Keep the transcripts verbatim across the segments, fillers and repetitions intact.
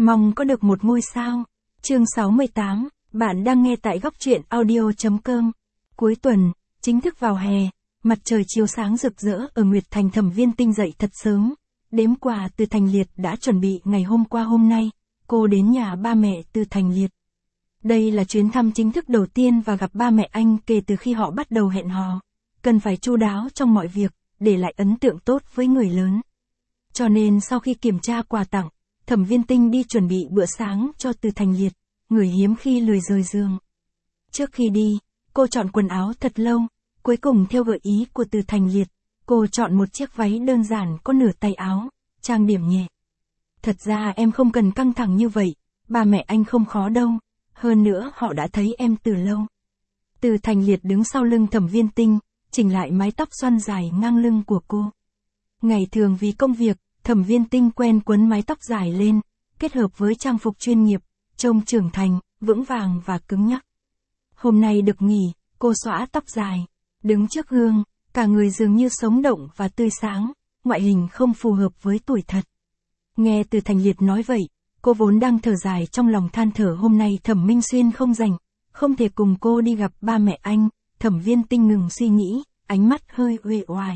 Mong có được một ngôi sao. Chương sáu mươi tám, bạn đang nghe tại góc truyện audio.com. Cuối tuần, chính thức vào hè, mặt trời chiếu sáng rực rỡ ở Nguyệt Thành. Thẩm Viên Tinh dậy thật sớm. Đếm quà Từ Thành Liệt đã chuẩn bị ngày hôm qua hôm nay, cô đến nhà ba mẹ Từ Thành Liệt. Đây là chuyến thăm chính thức đầu tiên và gặp ba mẹ anh kể từ khi họ bắt đầu hẹn hò. Cần phải chu đáo trong mọi việc, để lại ấn tượng tốt với người lớn. Cho nên sau khi kiểm tra quà tặng, Thẩm Viên Tinh đi chuẩn bị bữa sáng cho Từ Thành Liệt, người hiếm khi lười rời giường. Trước khi đi, cô chọn quần áo thật lâu, cuối cùng theo gợi ý của Từ Thành Liệt, cô chọn một chiếc váy đơn giản có nửa tay áo, trang điểm nhẹ. Thật ra em không cần căng thẳng như vậy, ba mẹ anh không khó đâu, hơn nữa họ đã thấy em từ lâu. Từ Thành Liệt đứng sau lưng Thẩm Viên Tinh, chỉnh lại mái tóc xoăn dài ngang lưng của cô. Ngày thường vì công việc, Thẩm Viên Tinh quen quấn mái tóc dài lên, kết hợp với trang phục chuyên nghiệp, trông trưởng thành, vững vàng và cứng nhắc. Hôm nay được nghỉ, cô xõa tóc dài, đứng trước gương, cả người dường như sống động và tươi sáng, ngoại hình không phù hợp với tuổi thật. Nghe Từ Thành Liệt nói vậy, cô vốn đang thở dài trong lòng than thở hôm nay Thẩm Minh Xuyên không rảnh, không thể cùng cô đi gặp ba mẹ anh. Thẩm Viên Tinh ngừng suy nghĩ, ánh mắt hơi uể oải.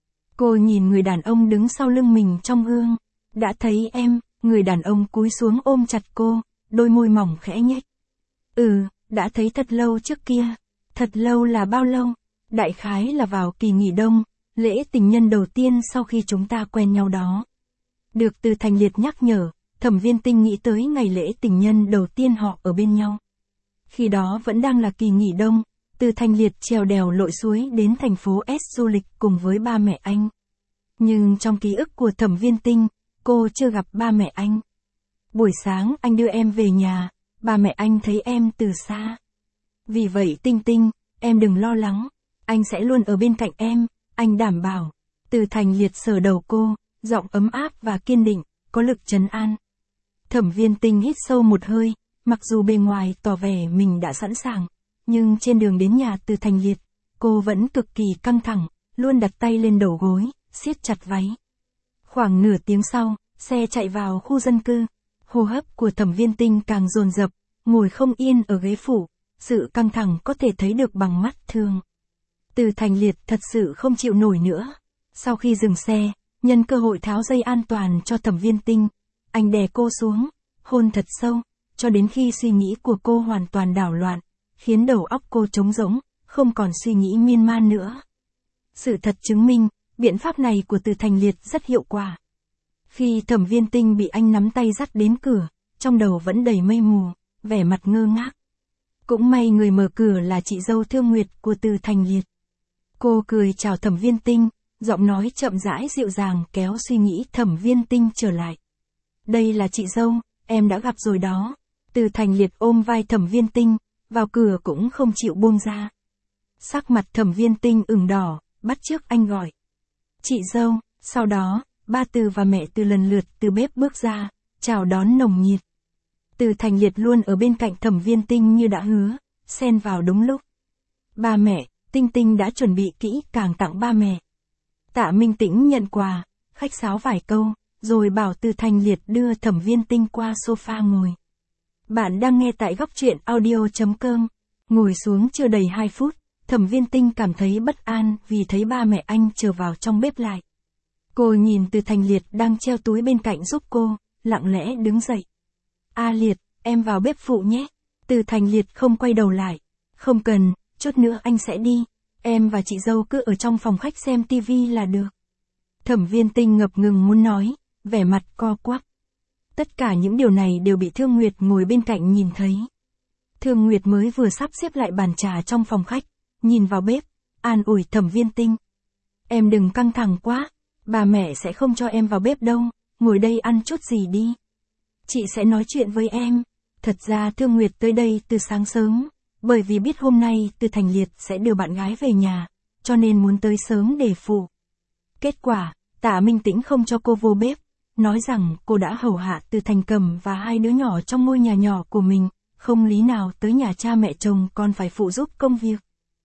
Cô nhìn người đàn ông đứng sau lưng mình trong gương. Đã thấy em, người đàn ông cúi xuống ôm chặt cô, đôi môi mỏng khẽ nhếch. Ừ, đã thấy thật lâu trước kia. Thật lâu là bao lâu? Đại khái là vào kỳ nghỉ đông, lễ tình nhân đầu tiên sau khi chúng ta quen nhau đó. Được Từ Thành Liệt nhắc nhở, Thẩm Viên Tinh nghĩ tới ngày lễ tình nhân đầu tiên họ ở bên nhau. Khi đó vẫn đang là kỳ nghỉ đông, Từ Thành Liệt trèo đèo lội suối đến thành phố S du lịch cùng với ba mẹ anh. Nhưng trong ký ức của Thẩm Viên Tinh, cô chưa gặp ba mẹ anh. Buổi sáng anh đưa em về nhà, ba mẹ anh thấy em từ xa. Vì vậy Tinh Tinh, em đừng lo lắng, anh sẽ luôn ở bên cạnh em, anh đảm bảo. Từ Thành Liệt sờ đầu cô, giọng ấm áp và kiên định, có lực trấn an. Thẩm Viên Tinh hít sâu một hơi, mặc dù bề ngoài tỏ vẻ mình đã sẵn sàng, nhưng trên đường đến nhà Từ Thành Liệt, cô vẫn cực kỳ căng thẳng, luôn đặt tay lên đầu gối, siết chặt váy. Khoảng nửa tiếng sau, xe chạy vào khu dân cư, hô hấp của Thẩm Viên Tinh càng dồn dập, ngồi không yên ở ghế phụ, sự căng thẳng có thể thấy được bằng mắt thường. Từ Thành Liệt thật sự không chịu nổi nữa. Sau khi dừng xe, nhân cơ hội tháo dây an toàn cho Thẩm Viên Tinh, anh đè cô xuống, hôn thật sâu, cho đến khi suy nghĩ của cô hoàn toàn đảo loạn, khiến đầu óc cô trống rỗng, không còn suy nghĩ miên man nữa. Sự thật chứng minh, biện pháp này của Từ Thành Liệt rất hiệu quả. Khi Thẩm Viên Tinh bị anh nắm tay dắt đến cửa, trong đầu vẫn đầy mây mù, vẻ mặt ngơ ngác. Cũng may người mở cửa là chị dâu Thương Nguyệt của Từ Thành Liệt. Cô cười chào Thẩm Viên Tinh, giọng nói chậm rãi dịu dàng kéo suy nghĩ Thẩm Viên Tinh trở lại. Đây là chị dâu, em đã gặp rồi đó. Từ Thành Liệt ôm vai Thẩm Viên Tinh, vào cửa cũng không chịu buông ra. Sắc mặt Thẩm Viên Tinh ửng đỏ, bắt chước anh gọi. Chị dâu, sau đó, ba Từ và mẹ Từ lần lượt từ bếp bước ra, chào đón nồng nhiệt. Từ Thành Liệt luôn ở bên cạnh Thẩm Viên Tinh như đã hứa, xen vào đúng lúc. Ba mẹ, Tinh Tinh đã chuẩn bị kỹ càng tặng ba mẹ. Tạ Minh Tĩnh nhận quà, khách sáo vài câu, rồi bảo Từ Thành Liệt đưa Thẩm Viên Tinh qua sofa ngồi. Bạn đang nghe tại góc truyện audio.com. Ngồi xuống chưa đầy hai phút, Thẩm Viên Tinh cảm thấy bất an vì thấy ba mẹ anh chờ vào trong bếp lại. Cô nhìn Từ Thành Liệt đang treo túi bên cạnh giúp cô, lặng lẽ đứng dậy. A Liệt, em vào bếp phụ nhé. Từ Thành Liệt không quay đầu lại. Không cần, chút nữa anh sẽ đi. Em và chị dâu cứ ở trong phòng khách xem tivi là được. Thẩm Viên Tinh ngập ngừng muốn nói, vẻ mặt co quắp. Tất cả những điều này đều bị Thương Nguyệt ngồi bên cạnh nhìn thấy. Thương Nguyệt mới vừa sắp xếp lại bàn trà trong phòng khách, nhìn vào bếp, an ủi Thẩm Viên Tinh. Em đừng căng thẳng quá, bà mẹ sẽ không cho em vào bếp đâu, ngồi đây ăn chút gì đi. Chị sẽ nói chuyện với em. Thật ra Thương Nguyệt tới đây từ sáng sớm, bởi vì biết hôm nay Từ Thành Liệt sẽ đưa bạn gái về nhà, cho nên muốn tới sớm để phụ. Kết quả, Tạ Minh Tĩnh không cho cô vô bếp, nói rằng cô đã hầu hạ Từ Thành Cầm và hai đứa nhỏ trong ngôi nhà nhỏ của mình, không lý nào tới nhà cha mẹ chồng còn phải phụ giúp công việc.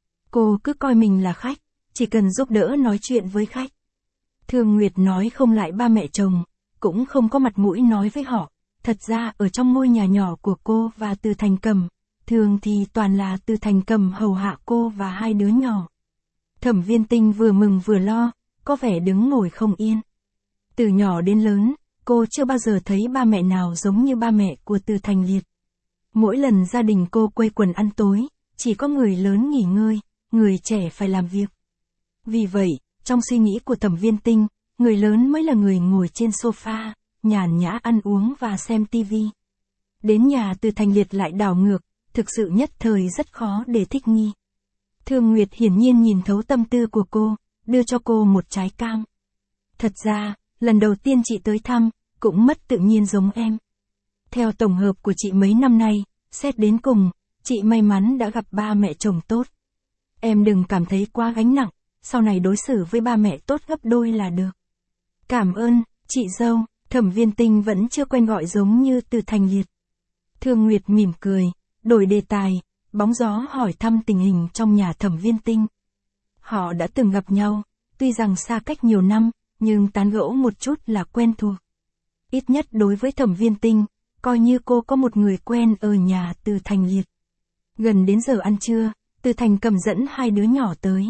Cô cứ coi mình là khách, chỉ cần giúp đỡ nói chuyện với khách. Thương Nguyệt nói không lại ba mẹ chồng, cũng không có mặt mũi nói với họ, thật Thật ra ở trong ngôi nhà nhỏ của cô và Từ Thành Cầm, thường thì toàn là Từ Thành Cầm hầu hạ cô và hai đứa nhỏ. Thẩm Viên Tinh vừa mừng vừa lo, có vẻ đứng ngồi không yên. Từ nhỏ đến lớn, cô chưa bao giờ thấy ba mẹ nào giống như ba mẹ của Từ Thành Liệt. Mỗi lần gia đình cô quây quần ăn tối, chỉ có người lớn nghỉ ngơi, người trẻ phải làm việc. Vì vậy, trong suy nghĩ của Thẩm Viên Tinh, người lớn mới là người ngồi trên sofa, nhàn nhã ăn uống và xem tivi. Đến nhà Từ Thành Liệt lại đảo ngược, thực sự nhất thời rất khó để thích nghi. Thương Nguyệt hiển nhiên nhìn thấu tâm tư của cô, đưa cho cô một trái cam. Thật ra, lần đầu tiên chị tới thăm, cũng mất tự nhiên giống em. Theo tổng hợp của chị mấy năm nay, xét đến cùng, chị may mắn đã gặp ba mẹ chồng tốt. Em đừng cảm thấy quá gánh nặng, sau này đối xử với ba mẹ tốt gấp đôi là được. Cảm ơn, chị dâu. Thẩm Viên Tinh vẫn chưa quen gọi giống như Từ Thành Liệt. Thương Nguyệt mỉm cười, đổi đề tài, bóng gió hỏi thăm tình hình trong nhà Thẩm Viên Tinh. Họ đã từng gặp nhau, tuy rằng xa cách nhiều năm, nhưng tán gẫu một chút là quen thuộc. Ít nhất đối với Thẩm Viên Tinh, coi như cô có một người quen ở nhà Từ Thành Liệt. Gần đến giờ ăn trưa, Từ Thành Cầm dẫn hai đứa nhỏ tới.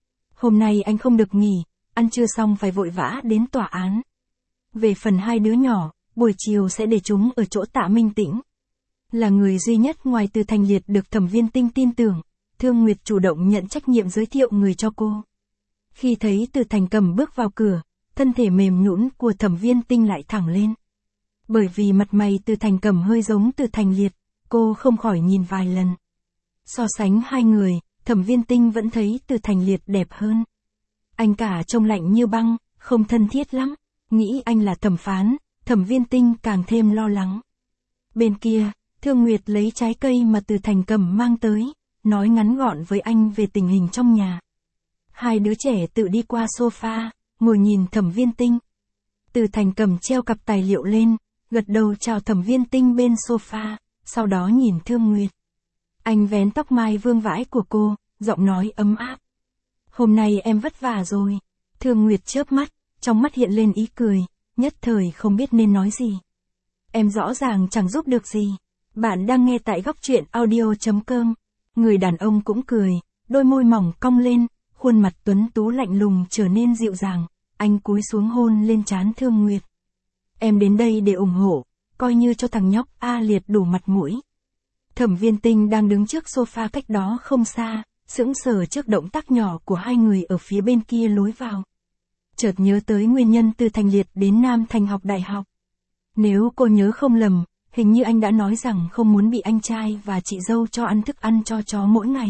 Hôm nay anh không được nghỉ, ăn trưa xong phải vội vã đến tòa án. Về phần hai đứa nhỏ, buổi chiều sẽ để chúng ở chỗ Tạ Minh Tĩnh. Là người duy nhất ngoài Từ Thành Liệt được Thẩm Viên Tinh tin tưởng, Thương Nguyệt chủ động nhận trách nhiệm giới thiệu người cho cô. Khi thấy Từ Thành Cầm bước vào cửa, thân thể mềm nhũn của Thẩm Viên Tinh lại thẳng lên. Bởi vì mặt mày Từ Thành Cầm hơi giống Từ Thành Liệt, cô không khỏi nhìn vài lần. So sánh hai người, Thẩm Viên Tinh vẫn thấy Từ Thành Liệt đẹp hơn. Anh cả trông lạnh như băng, không thân thiết lắm. Nghĩ anh là thẩm phán, Thẩm Viên Tinh càng thêm lo lắng. Bên kia, Thương Nguyệt lấy trái cây mà Từ Thành Cầm mang tới, nói ngắn gọn với anh về tình hình trong nhà. Hai đứa trẻ tự đi qua sofa, ngồi nhìn Thẩm Viên Tinh. Từ Thành Cầm treo cặp tài liệu lên, gật đầu chào Thẩm Viên Tinh bên sofa, sau đó nhìn Thương Nguyệt. Anh vén tóc mai vương vãi của cô, giọng nói ấm áp. Hôm nay em vất vả rồi. Thương Nguyệt chớp mắt, trong mắt hiện lên ý cười, nhất thời không biết nên nói gì. Em rõ ràng chẳng giúp được gì. Bạn đang nghe tại góc truyện audio chấm com. Người đàn ông cũng cười, đôi môi mỏng cong lên, khuôn mặt tuấn tú lạnh lùng trở nên dịu dàng. Anh cúi xuống hôn lên trán Thương Nguyệt. Em đến đây để ủng hộ, coi như cho thằng nhóc A Liệt đủ mặt mũi. Thẩm Viên Tinh đang đứng trước sofa cách đó không xa, sững sờ trước động tác nhỏ của hai người ở phía bên kia lối vào. Chợt nhớ tới nguyên nhân Từ Thành Liệt đến Nam Thành học đại học. Nếu cô nhớ không lầm, hình như anh đã nói rằng không muốn bị anh trai và chị dâu cho ăn thức ăn cho chó mỗi ngày.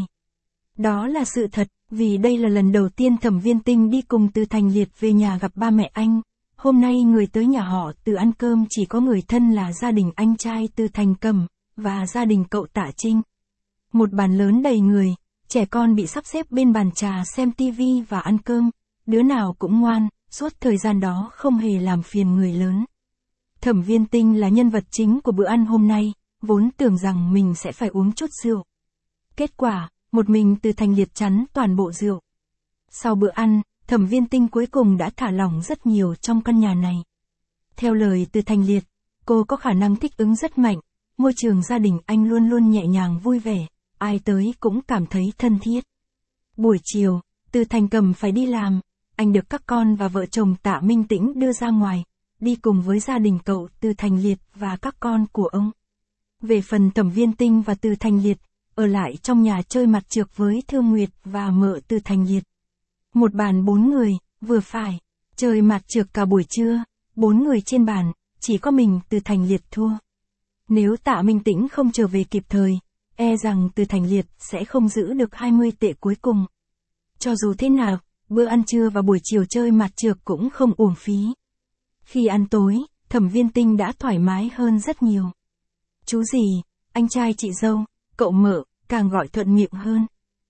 Đó là sự thật, vì đây là lần đầu tiên Thẩm Viên Tinh đi cùng Từ Thành Liệt về nhà gặp ba mẹ anh. Hôm nay người tới nhà họ Từ ăn cơm chỉ có người thân là gia đình anh trai Từ Thành Cầm, và gia đình cậu Tạ Trinh. Một bàn lớn đầy người, trẻ con bị sắp xếp bên bàn trà xem tivi và ăn cơm, đứa nào cũng ngoan, suốt thời gian đó không hề làm phiền người lớn. Thẩm Viên Tinh là nhân vật chính của bữa ăn hôm nay, vốn tưởng rằng mình sẽ phải uống chút rượu. Kết quả, một mình Từ Thành Liệt chắn toàn bộ rượu. Sau bữa ăn, Thẩm Viên Tinh cuối cùng đã thả lỏng rất nhiều trong căn nhà này. Theo lời Từ Thành Liệt, cô có khả năng thích ứng rất mạnh, môi trường gia đình anh luôn luôn nhẹ nhàng vui vẻ, ai tới cũng cảm thấy thân thiết. Buổi chiều, Từ Thành Cầm phải đi làm, anh được các con và vợ chồng Tạ Minh Tĩnh đưa ra ngoài, đi cùng với gia đình cậu Từ Thành Liệt và các con của ông. Về phần Thẩm Viên Tinh và Từ Thành Liệt, ở lại trong nhà chơi mặt trược với Thương Nguyệt và mợ Từ Thành Liệt. Một bàn bốn người, vừa phải, chơi mặt trược cả buổi trưa, bốn người trên bàn, chỉ có mình Từ Thành Liệt thua. Nếu Tạ Minh Tĩnh không trở về kịp thời, e rằng Từ Thành Liệt sẽ không giữ được hai mươi tệ cuối cùng. Cho dù thế nào, bữa ăn trưa và buổi chiều chơi mặt trược cũng không uổng phí. Khi ăn tối, Thẩm Viên Tinh đã thoải mái hơn rất nhiều. Chú gì, anh trai chị dâu, cậu mợ, càng gọi thuận miệng hơn.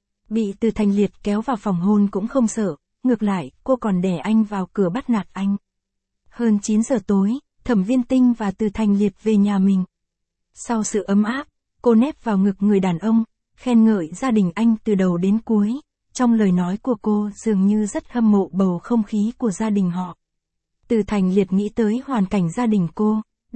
Bị Từ Thành Liệt kéo vào phòng hôn cũng không sợ, ngược lại, cô còn đè anh vào cửa bắt nạt anh. Hơn chín giờ tối, Thẩm Viên Tinh và Từ Thành Liệt về nhà mình. Sau sự ấm áp, cô nép vào ngực người đàn ông, khen ngợi gia đình anh từ đầu đến cuối. Trong lời nói của cô dường như rất hâm mộ bầu không khí của gia đình họ. Từ Thành Liệt nghĩ tới hoàn cảnh gia đình cô,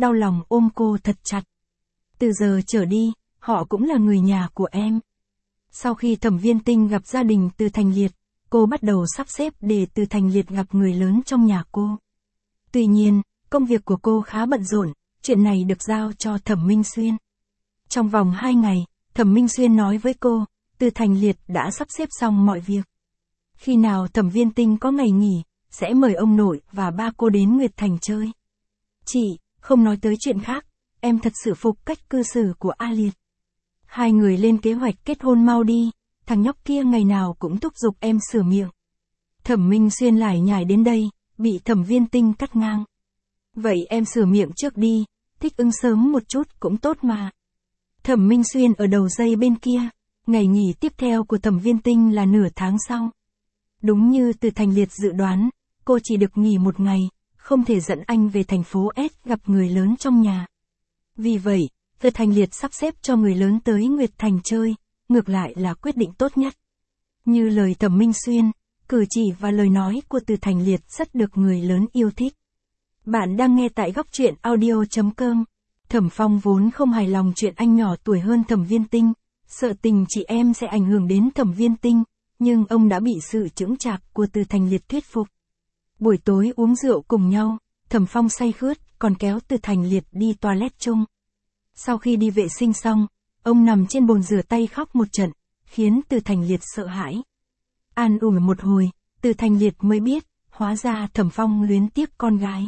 đau lòng ôm cô thật chặt. Từ giờ trở đi, họ cũng là người nhà của em. Sau khi Thẩm Viên Tinh gặp gia đình Từ Thành Liệt, cô bắt đầu sắp xếp để Từ Thành Liệt gặp người lớn trong nhà cô. Tuy nhiên, công việc của cô khá bận rộn, chuyện này được giao cho Thẩm Minh Xuyên. Trong vòng hai ngày, Thẩm Minh Xuyên nói với cô, Từ Thành Liệt đã sắp xếp xong mọi việc. Khi nào Thẩm Viên Tinh có ngày nghỉ, sẽ mời ông nội và ba cô đến Nguyệt Thành chơi. Chị, không nói tới chuyện khác, em thật sự phục cách cư xử của A Liệt. Hai người lên kế hoạch kết hôn mau đi, thằng nhóc kia ngày nào cũng thúc giục em sửa miệng. Thẩm Minh Xuyên lải nhải đến đây, bị Thẩm Viên Tinh cắt ngang. Vậy em sửa miệng trước đi, thích ứng sớm một chút cũng tốt mà. Thẩm Minh Xuyên ở đầu dây bên kia, ngày nghỉ tiếp theo của Thẩm Viên Tinh là nửa tháng sau. Đúng như Từ Thành Liệt dự đoán, cô chỉ được nghỉ một ngày, không thể dẫn anh về thành phố S gặp người lớn trong nhà. Vì vậy, Từ Thành Liệt sắp xếp cho người lớn tới Nguyệt Thành chơi, ngược lại là quyết định tốt nhất. Như lời Thẩm Minh Xuyên, cử chỉ và lời nói của Từ Thành Liệt rất được người lớn yêu thích. Bạn đang nghe tại góc truyện audio chấm com. Thẩm Phong vốn không hài lòng chuyện anh nhỏ tuổi hơn Thẩm Viên Tinh, sợ tình chị em sẽ ảnh hưởng đến Thẩm Viên Tinh, nhưng ông đã bị sự chững chạc của Từ Thành Liệt thuyết phục. Buổi tối uống rượu cùng nhau, Thẩm Phong say khướt, còn kéo Từ Thành Liệt đi toilet chung. Sau khi đi vệ sinh xong, ông nằm trên bồn rửa tay khóc một trận, khiến Từ Thành Liệt sợ hãi. An ủi một hồi, Từ Thành Liệt mới biết, hóa ra Thẩm Phong luyến tiếc con gái.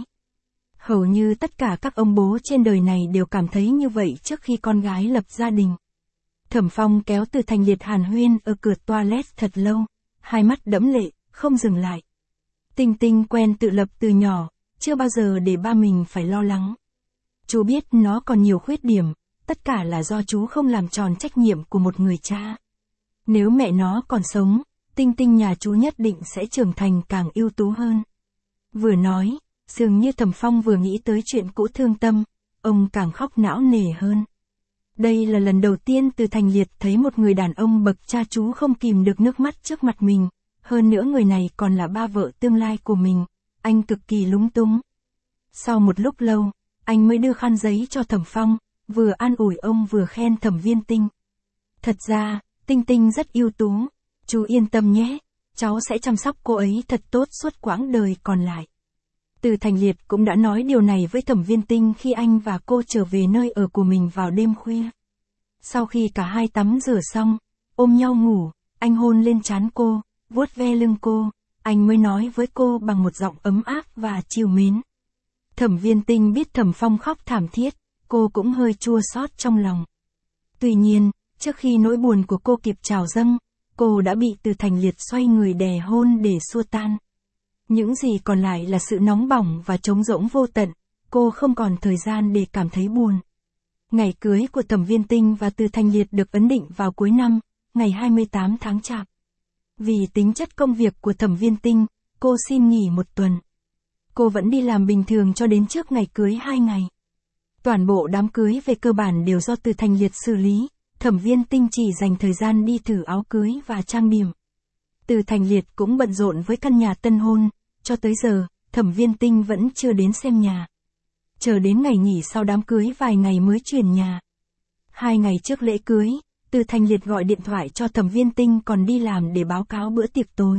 Hầu như tất cả các ông bố trên đời này đều cảm thấy như vậy trước khi con gái lập gia đình. Thẩm Phong kéo Từ Thành Liệt hàn huyên ở cửa toilet thật lâu, hai mắt đẫm lệ, không dừng lại. Tinh Tinh quen tự lập từ nhỏ, chưa bao giờ để ba mình phải lo lắng. Chú biết nó còn nhiều khuyết điểm, tất cả là do chú không làm tròn trách nhiệm của một người cha. Nếu mẹ nó còn sống, Tinh Tinh nhà chú nhất định sẽ trưởng thành càng ưu tú hơn. Vừa nói, dường như Thẩm Phong vừa nghĩ tới chuyện cũ thương tâm, ông càng khóc não nề hơn. Đây là lần đầu tiên Từ Thành Liệt thấy một người đàn ông bậc cha chú không kìm được nước mắt trước mặt mình, hơn nữa người này còn là ba vợ tương lai của mình, anh cực kỳ lúng túng. Sau một lúc lâu, anh mới đưa khăn giấy cho Thẩm Phong, vừa an ủi ông vừa khen Thẩm Viên Tinh. Thật ra, Tinh Tinh rất ưu tú, chú yên tâm nhé, cháu sẽ chăm sóc cô ấy thật tốt suốt quãng đời còn lại. Từ Thành Liệt cũng đã nói điều này với Thẩm Viên Tinh khi anh và cô trở về nơi ở của mình vào đêm khuya. Sau khi cả hai tắm rửa xong, ôm nhau ngủ, anh hôn lên trán cô, vuốt ve lưng cô, anh mới nói với cô bằng một giọng ấm áp và trìu mến. Thẩm Viên Tinh biết Thẩm Phong khóc thảm thiết, cô cũng hơi chua xót trong lòng. Tuy nhiên, trước khi nỗi buồn của cô kịp trào dâng, cô đã bị Từ Thành Liệt xoay người đè hôn để xua tan. Những gì còn lại là sự nóng bỏng và trống rỗng vô tận, cô không còn thời gian để cảm thấy buồn. Ngày cưới của Thẩm Viên Tinh và Từ Thành Liệt được ấn định vào cuối năm, ngày hai mươi tám tháng Chạp. Vì tính chất công việc của Thẩm Viên Tinh, cô xin nghỉ một tuần. Cô vẫn đi làm bình thường cho đến trước ngày cưới hai ngày. Toàn bộ đám cưới về cơ bản đều do Từ Thành Liệt xử lý, Thẩm Viên Tinh chỉ dành thời gian đi thử áo cưới và trang điểm. Từ Thành Liệt cũng bận rộn với căn nhà tân hôn, cho tới giờ, Thẩm Viên Tinh vẫn chưa đến xem nhà. Chờ đến ngày nghỉ sau đám cưới vài ngày mới chuyển nhà. Hai ngày trước lễ cưới, Từ Thành Liệt gọi điện thoại cho Thẩm Viên Tinh còn đi làm để báo cáo bữa tiệc tối.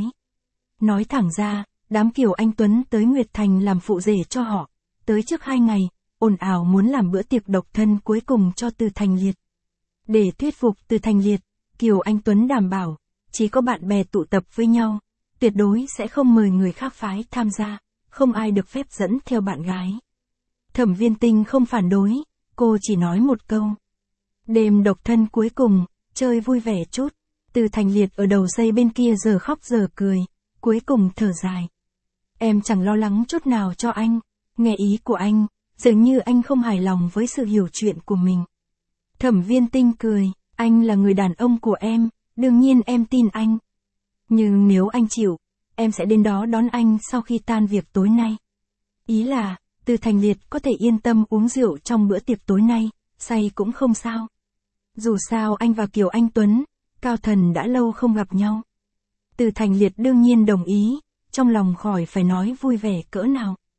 Nói thẳng ra, đám Kiều Anh Tuấn tới Nguyệt Thành làm phụ rể cho họ, tới trước hai ngày, ồn ào muốn làm bữa tiệc độc thân cuối cùng cho Từ Thành Liệt. Để thuyết phục Từ Thành Liệt, Kiều Anh Tuấn đảm bảo, chỉ có bạn bè tụ tập với nhau, tuyệt đối sẽ không mời người khác phái tham gia, không ai được phép dẫn theo bạn gái. Thẩm Viên Tinh không phản đối, cô chỉ nói một câu. Đêm độc thân cuối cùng, chơi vui vẻ chút. Từ Thành Liệt ở đầu dây bên kia giờ khóc giờ cười, cuối cùng thở dài. Em chẳng lo lắng chút nào cho anh, nghe ý của anh, dường như anh không hài lòng với sự hiểu chuyện của mình. Thẩm Viên Tinh cười, anh là người đàn ông của em, đương nhiên em tin anh. Nhưng nếu anh chịu, em sẽ đến đó đón anh sau khi tan việc tối nay. Ý là, Từ Thành Liệt có thể yên tâm uống rượu trong bữa tiệc tối nay, say cũng không sao. Dù sao anh và Kiều Anh Tuấn, Cao Thần đã lâu không gặp nhau. Từ Thành Liệt đương nhiên đồng ý, trong lòng khỏi phải nói vui vẻ cỡ nào.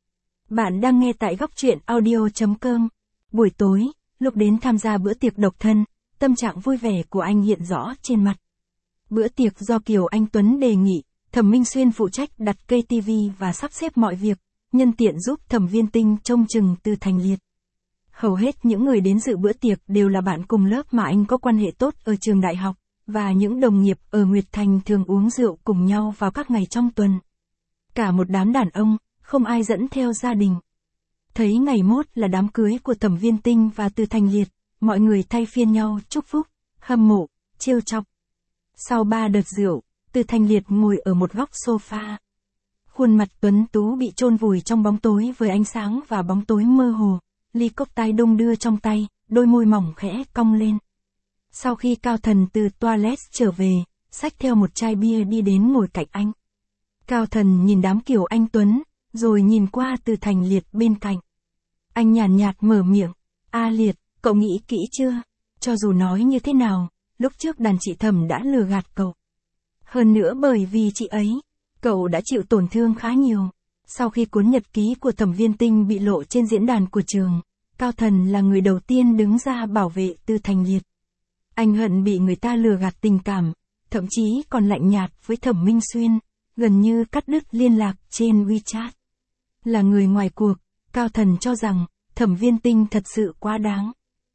Bạn đang nghe tại góc truyện audio.com. Buổi tối, lúc đến tham gia bữa tiệc độc thân, tâm trạng vui vẻ của anh hiện rõ trên mặt. Bữa tiệc do Kiều Anh Tuấn đề nghị, Thẩm Minh Xuyên phụ trách đặt cây tivi và sắp xếp mọi việc, nhân tiện giúp Thẩm Viên Tinh trông chừng Từ Thành Liệt. Hầu hết những người đến dự bữa tiệc đều là bạn cùng lớp mà anh có quan hệ tốt ở trường đại học, và những đồng nghiệp ở Nguyệt Thành thường uống rượu cùng nhau vào các ngày trong tuần. Cả một đám đàn ông, không ai dẫn theo gia đình. Thấy ngày mốt là đám cưới của Thẩm Viên Tinh và Từ Thành Liệt, mọi người thay phiên nhau chúc phúc, hâm mộ, trêu chọc. Sau ba đợt rượu, Từ Thành Liệt ngồi ở một góc sofa. Khuôn mặt tuấn tú bị chôn vùi trong bóng tối với ánh sáng và bóng tối mơ hồ, ly cốc tai đung đưa trong tay, đôi môi mỏng khẽ cong lên. Sau khi Cao Thần từ toilet trở về, xách theo một chai bia đi đến ngồi cạnh anh. Cao Thần nhìn đám Kiều Anh Tuấn, rồi nhìn qua Từ Thành Liệt bên cạnh. Anh nhàn nhạt mở miệng, "A Liệt, cậu nghĩ kỹ chưa? Cho dù nói như thế nào, lúc trước đàn chị Thẩm đã lừa gạt cậu. Hơn nữa bởi vì chị ấy, cậu đã chịu tổn thương khá nhiều." Sau khi cuốn nhật ký của Thẩm Viên Tinh bị lộ trên diễn đàn của trường, Cao Thần là người đầu tiên đứng ra bảo vệ Từ Thành Liệt. Anh hận bị người ta lừa gạt tình cảm, thậm chí còn lạnh nhạt với Thẩm Minh Xuyên, gần như cắt đứt liên lạc trên WeChat. Là người ngoài cuộc, Cao Thần cho rằng, Thẩm Viên Tinh thật sự quá đáng.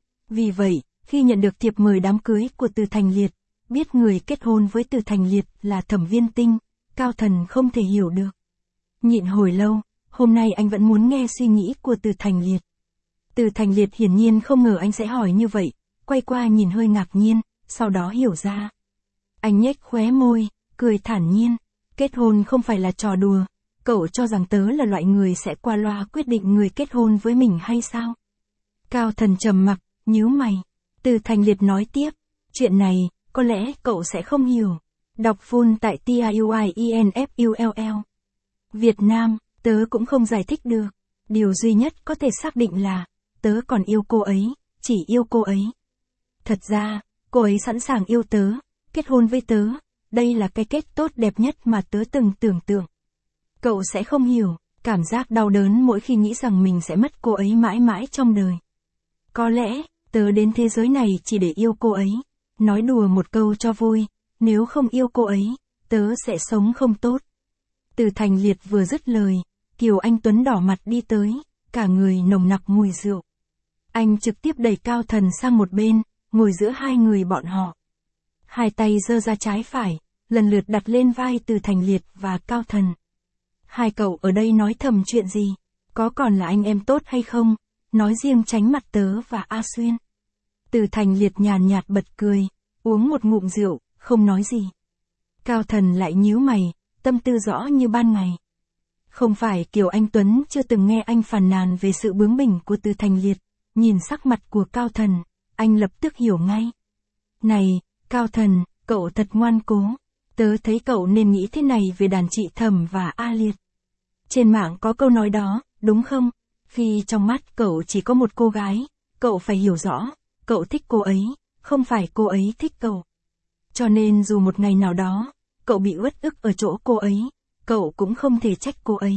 Vì vậy, khi nhận được thiệp mời đám cưới của Từ Thành Liệt, biết người kết hôn với Từ Thành Liệt là Thẩm Viên Tinh, Cao Thần không thể hiểu được. Nhịn hồi lâu, hôm nay anh vẫn muốn nghe suy nghĩ của Từ Thành Liệt. Từ Thành Liệt hiển nhiên không ngờ anh sẽ hỏi như vậy, quay qua nhìn hơi ngạc nhiên, sau đó hiểu ra. Anh nhếch khóe môi, cười thản nhiên, kết hôn không phải là trò đùa, cậu cho rằng tớ là loại người sẽ qua loa quyết định người kết hôn với mình hay sao? Cao Thần trầm mặc, nhíu mày. Từ Thành Liệt nói tiếp, chuyện này, có lẽ cậu sẽ không hiểu. Đọc full tại T I U I E N F U L L. Việt Nam, tớ cũng không giải thích được. Điều duy nhất có thể xác định là, tớ còn yêu cô ấy, chỉ yêu cô ấy. Thật ra, cô ấy sẵn sàng yêu tớ, kết hôn với tớ, đây là cái kết tốt đẹp nhất mà tớ từng tưởng tượng. Cậu sẽ không hiểu, cảm giác đau đớn mỗi khi nghĩ rằng mình sẽ mất cô ấy mãi mãi trong đời. Có lẽ, tớ đến thế giới này chỉ để yêu cô ấy. Nói đùa một câu cho vui, nếu không yêu cô ấy, tớ sẽ sống không tốt. Từ Thành Liệt vừa dứt lời, Kiều Anh Tuấn đỏ mặt đi tới, cả người nồng nặc mùi rượu. Anh trực tiếp đẩy Cao Thần sang một bên, ngồi giữa hai người bọn họ. Hai tay giơ ra trái phải, lần lượt đặt lên vai Từ Thành Liệt và Cao Thần. Hai cậu ở đây nói thầm chuyện gì? Có còn là anh em tốt hay không? Nói riêng tránh mặt tớ và A Xuyên. Từ Thành Liệt nhàn nhạt bật cười, uống một ngụm rượu, không nói gì. Cao Thần lại nhíu mày, tâm tư rõ như ban ngày. Không phải Kiều Anh Tuấn chưa từng nghe anh phàn nàn về sự bướng bỉnh của Từ Thành Liệt, nhìn sắc mặt của Cao Thần, anh lập tức hiểu ngay. Này, Cao Thần, cậu thật ngoan cố. Tớ thấy cậu nên nghĩ thế này về đàn chị Thẩm và A Liệt. Trên mạng có câu nói đó, đúng không? Khi trong mắt cậu chỉ có một cô gái, cậu phải hiểu rõ, cậu thích cô ấy, không phải cô ấy thích cậu. Cho nên dù một ngày nào đó, cậu bị uất ức ở chỗ cô ấy, cậu cũng không thể trách cô ấy.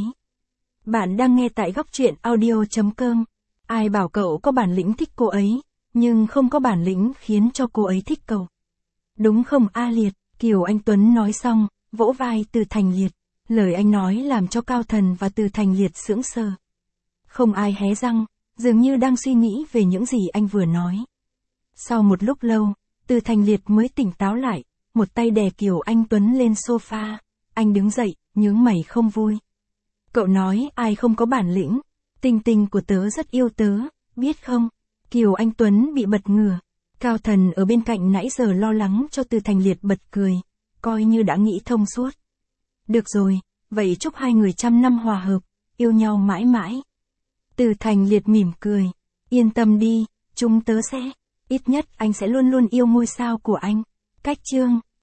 Bạn đang nghe tại góc truyện audio.com. Ai bảo cậu có bản lĩnh thích cô ấy, nhưng không có bản lĩnh khiến cho cô ấy thích cậu. Đúng không A Liệt? Kiều Anh Tuấn nói xong, vỗ vai Từ Thành Liệt. Lời anh nói làm cho Cao Thần và Từ Thành Liệt sững sờ. Không ai hé răng, dường như đang suy nghĩ về những gì anh vừa nói. Sau một lúc lâu, Từ Thành Liệt mới tỉnh táo lại, một tay đè Kiều Anh Tuấn lên sofa. Anh đứng dậy, nhướng mày không vui. Cậu nói ai không có bản lĩnh, Tinh Tinh của tớ rất yêu tớ, biết không? Kiều Anh Tuấn bị bật ngửa. Cao Thần ở bên cạnh nãy giờ lo lắng cho Từ Thành Liệt bật cười, coi như đã nghĩ thông suốt. Được rồi, vậy chúc hai người trăm năm hòa hợp, yêu nhau mãi mãi. Từ Thành Liệt mỉm cười, yên tâm đi, chúng tớ sẽ, ít nhất anh sẽ luôn luôn yêu ngôi sao của anh. Cách chương